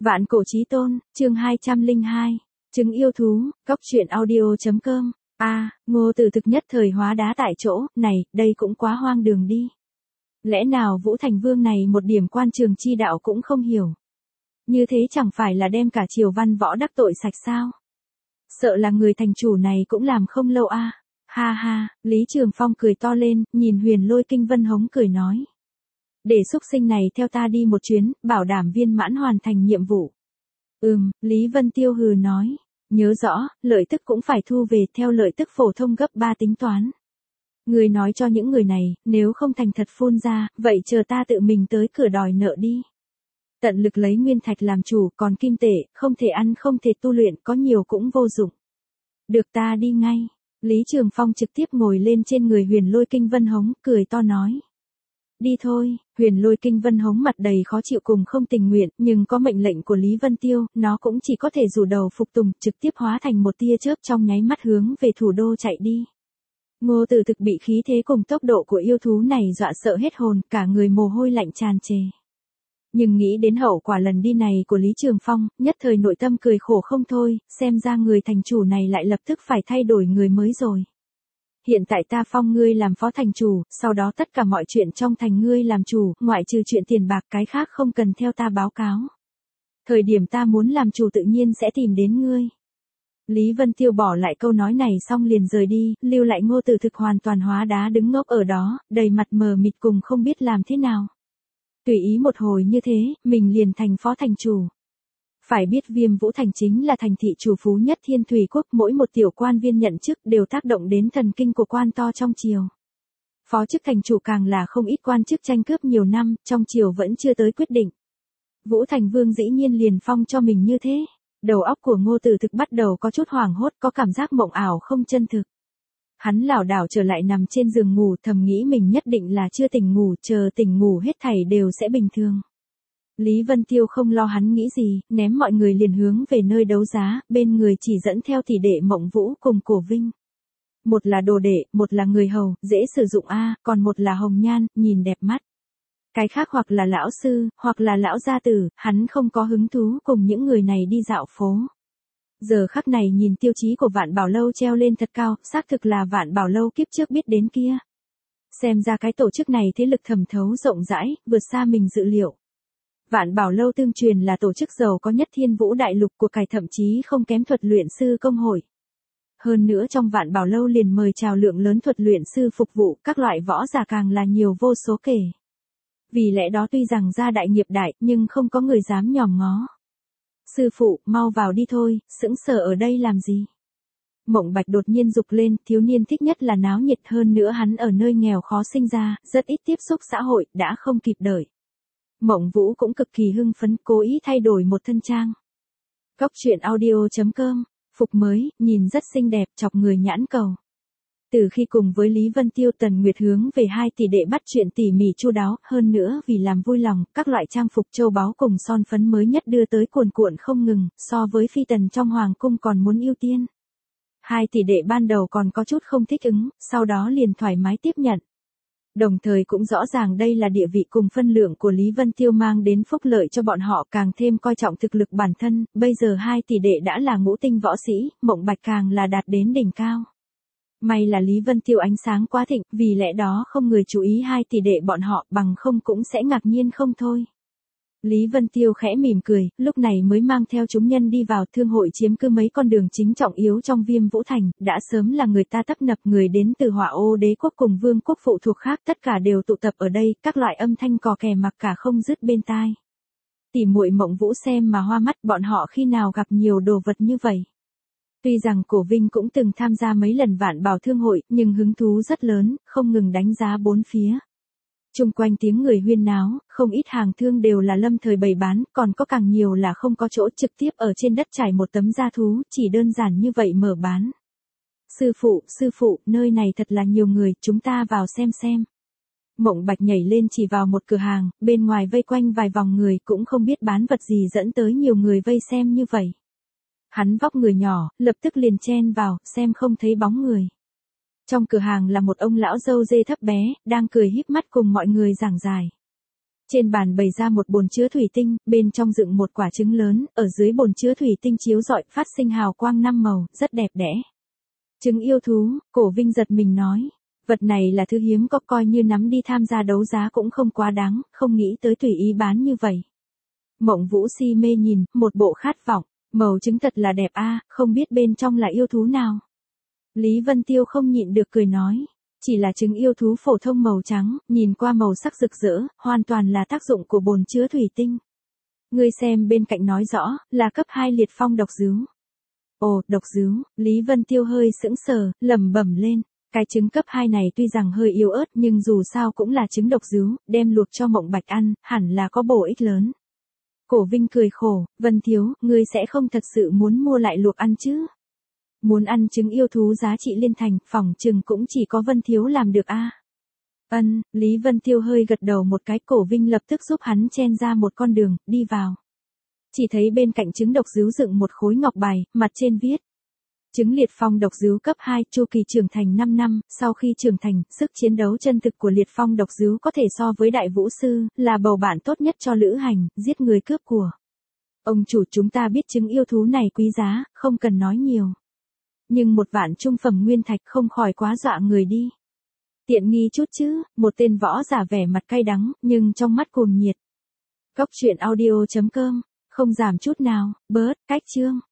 Vạn cổ chí tôn, chương 202, trứng yêu thú, cóc truyện audio.com. Ngô Tử Thực nhất thời hóa đá tại chỗ, này, đây cũng quá hoang đường đi. Lẽ nào Vũ Thành Vương này một điểm quan trường chi đạo cũng không hiểu. Như thế chẳng phải là đem cả triều văn võ đắc tội sạch sao? Sợ là người thành chủ này cũng làm không lâu a. Ha ha, Lý Trường Phong cười to lên, nhìn Huyền Lôi Kinh Vân Hống cười nói. Để xúc sinh này theo ta đi một chuyến, bảo đảm viên mãn hoàn thành nhiệm vụ. Lý Vân Tiêu hừ nói. Nhớ rõ, lợi tức cũng phải thu về theo lợi tức phổ thông gấp 3 tính toán. Người nói cho những người này, nếu không thành thật phun ra, vậy chờ ta tự mình tới cửa đòi nợ đi. Tận lực lấy nguyên thạch làm chủ, còn kim tệ, không thể ăn không thể tu luyện, có nhiều cũng vô dụng. Được ta đi ngay. Lý Trường Phong trực tiếp ngồi lên trên người Huyền Lôi Kinh Vân Hống, cười to nói. Đi thôi. Huyền Lôi Kinh Vân Hống mặt đầy khó chịu cùng không tình nguyện, nhưng có mệnh lệnh của Lý Vân Tiêu, nó cũng chỉ có thể rủ đầu phục tùng, trực tiếp hóa thành một tia chớp trong nháy mắt hướng về thủ đô chạy đi. Ngô Tử Thực bị khí thế cùng tốc độ của yêu thú này dọa sợ hết hồn, cả người mồ hôi lạnh tràn trề. Nhưng nghĩ đến hậu quả lần đi này của Lý Trường Phong, nhất thời nội tâm cười khổ không thôi, xem ra người thành chủ này lại lập tức phải thay đổi người mới rồi. Hiện tại ta phong ngươi làm phó thành chủ, sau đó tất cả mọi chuyện trong thành ngươi làm chủ, ngoại trừ chuyện tiền bạc cái khác không cần theo ta báo cáo. Thời điểm ta muốn làm chủ tự nhiên sẽ tìm đến ngươi. Lý Vân Tiêu bỏ lại câu nói này xong liền rời đi, lưu lại Ngô Tử Thực hoàn toàn hóa đá đứng ngốc ở đó, đầy mặt mờ mịt cùng không biết làm thế nào. Tùy ý một hồi như thế, mình liền thành phó thành chủ. Phải biết Viêm Vũ Thành chính là thành thị chủ phú nhất Thiên Thủy Quốc, mỗi một tiểu quan viên nhận chức đều tác động đến thần kinh của quan to trong triều. Phó chức thành chủ càng là không ít quan chức tranh cướp nhiều năm, trong triều vẫn chưa tới quyết định. Vũ Thành Vương dĩ nhiên liền phong cho mình như thế. Đầu óc của Ngô Tử Thực bắt đầu có chút hoảng hốt, có cảm giác mộng ảo không chân thực. Hắn lảo đảo trở lại nằm trên giường ngủ, thầm nghĩ mình nhất định là chưa tỉnh ngủ, chờ tỉnh ngủ hết thảy đều sẽ bình thường. Lý Vân Tiêu không lo hắn nghĩ gì, ném mọi người liền hướng về nơi đấu giá, bên người chỉ dẫn theo tỷ đệ Mộng Vũ cùng Cổ Vinh. Một là đồ đệ, một là người hầu, dễ sử dụng còn một là hồng nhan, nhìn đẹp mắt. Cái khác hoặc là lão sư, hoặc là lão gia tử, hắn không có hứng thú cùng những người này đi dạo phố. Giờ khắc này nhìn tiêu chí của Vạn Bảo Lâu treo lên thật cao, xác thực là Vạn Bảo Lâu kiếp trước biết đến kia. Xem ra cái tổ chức này thế lực thẩm thấu rộng rãi, vượt xa mình dự liệu. Vạn Bảo Lâu tương truyền là tổ chức giàu có nhất Thiên Vũ Đại Lục của cải, thậm chí không kém thuật luyện sư công hội. Hơn nữa trong Vạn Bảo Lâu liền mời chào lượng lớn thuật luyện sư phục vụ, các loại võ giả càng là nhiều vô số kể. Vì lẽ đó tuy rằng gia đại nghiệp đại, nhưng không có người dám nhòm ngó. Sư phụ, mau vào đi thôi, sững sờ ở đây làm gì? Mộng Bạch đột nhiên dục lên, thiếu niên thích nhất là náo nhiệt, hơn nữa hắn ở nơi nghèo khó sinh ra, rất ít tiếp xúc xã hội, đã không kịp đợi. Mộng Vũ cũng cực kỳ hưng phấn, cố ý thay đổi một thân trang. Cóc truyện audio.com, phục mới, nhìn rất xinh đẹp, chọc người nhãn cầu. Từ khi cùng với Lý Vân Tiêu, Tần Nguyệt hướng về hai tỷ đệ bắt chuyện tỉ mỉ chu đáo, hơn nữa vì làm vui lòng, các loại trang phục châu báu cùng son phấn mới nhất đưa tới cuồn cuộn không ngừng, so với phi tần trong hoàng cung còn muốn ưu tiên. Hai tỷ đệ ban đầu còn có chút không thích ứng, sau đó liền thoải mái tiếp nhận. Đồng thời cũng rõ ràng đây là địa vị cùng phân lượng của Lý Vân Tiêu mang đến phúc lợi cho bọn họ, càng thêm coi trọng thực lực bản thân, bây giờ hai tỷ đệ đã là ngũ tinh võ sĩ, Mộng Bạch càng là đạt đến đỉnh cao. May là Lý Vân Tiêu ánh sáng quá thịnh, vì lẽ đó không người chú ý hai tỷ đệ bọn họ, bằng không cũng sẽ ngạc nhiên không thôi. Lý Vân Tiêu khẽ mỉm cười, lúc này mới mang theo chúng nhân đi vào. Thương hội chiếm cứ mấy con đường chính trọng yếu trong Viêm Vũ Thành, đã sớm là người ta tấp nập, người đến từ Hỏa Ô Đế quốc cùng vương quốc phụ thuộc khác tất cả đều tụ tập ở đây, các loại âm thanh cò kè mặc cả không dứt bên tai. Tỉ muội Mộng Vũ xem mà hoa mắt, bọn họ khi nào gặp nhiều đồ vật như vậy. Tuy rằng Cổ Vinh cũng từng tham gia mấy lần Vạn Bảo Thương hội, nhưng hứng thú rất lớn, không ngừng đánh giá bốn phía. Chung quanh tiếng người huyên náo, không ít hàng thương đều là lâm thời bày bán, còn có càng nhiều là không có chỗ, trực tiếp ở trên đất trải một tấm da thú, chỉ đơn giản như vậy mở bán. Sư phụ, nơi này thật là nhiều người, chúng ta vào xem. Mộng Bạch nhảy lên chỉ vào một cửa hàng, bên ngoài vây quanh vài vòng người, cũng không biết bán vật gì dẫn tới nhiều người vây xem như vậy. Hắn vóc người nhỏ, lập tức liền chen vào, xem không thấy bóng người. Trong cửa hàng là một ông lão râu dê thấp bé, đang cười híp mắt cùng mọi người giảng giải. Trên bàn bày ra một bồn chứa thủy tinh, bên trong dựng một quả trứng lớn, ở dưới bồn chứa thủy tinh chiếu rọi, phát sinh hào quang 5 màu, rất đẹp đẽ. Trứng yêu thú, Cổ Vinh giật mình nói. Vật này là thứ hiếm có, coi như nắm đi tham gia đấu giá cũng không quá đáng, không nghĩ tới tùy ý bán như vậy. Mộng Vũ si mê nhìn, một bộ khát vọng, màu trứng thật là đẹp a, không biết bên trong là yêu thú nào. Lý Vân Tiêu không nhịn được cười nói. Chỉ là trứng yêu thú phổ thông màu trắng, nhìn qua màu sắc rực rỡ, hoàn toàn là tác dụng của bồn chứa thủy tinh. Ngươi xem bên cạnh nói rõ, là cấp 2 liệt phong độc dứu. Ồ, độc dứu, Lý Vân Tiêu hơi sững sờ, lẩm bẩm lên. Cái trứng cấp 2 này tuy rằng hơi yếu ớt nhưng dù sao cũng là trứng độc dứu, đem luộc cho Mộng Bạch ăn, hẳn là có bổ ích lớn. Cổ Vinh cười khổ, Vân Thiếu, ngươi sẽ không thật sự muốn mua lại luộc ăn chứ? Muốn ăn trứng yêu thú giá trị liên thành, phỏng chừng cũng chỉ có Vân Thiếu làm được a. Lý Vân Tiêu hơi gật đầu một cái, Cổ Vinh lập tức giúp hắn chen ra một con đường, đi vào. Chỉ thấy bên cạnh trứng độc dứu dựng một khối ngọc bài, mặt trên viết. Trứng liệt phong độc dứu cấp 2, chu kỳ trưởng thành 5 năm, sau khi trưởng thành, sức chiến đấu chân thực của liệt phong độc dứu có thể so với đại vũ sư, là bầu bạn tốt nhất cho lữ hành, giết người cướp của. Ông chủ, chúng ta biết trứng yêu thú này quý giá, không cần nói nhiều. Nhưng 1 vạn trung phẩm nguyên thạch không khỏi quá dọa người đi. Tiện nghi chút chứ, một tên võ giả vẻ mặt cay đắng, nhưng trong mắt cuồng nhiệt. Cốc truyện audio.com, không giảm chút nào, bớt, cách chương.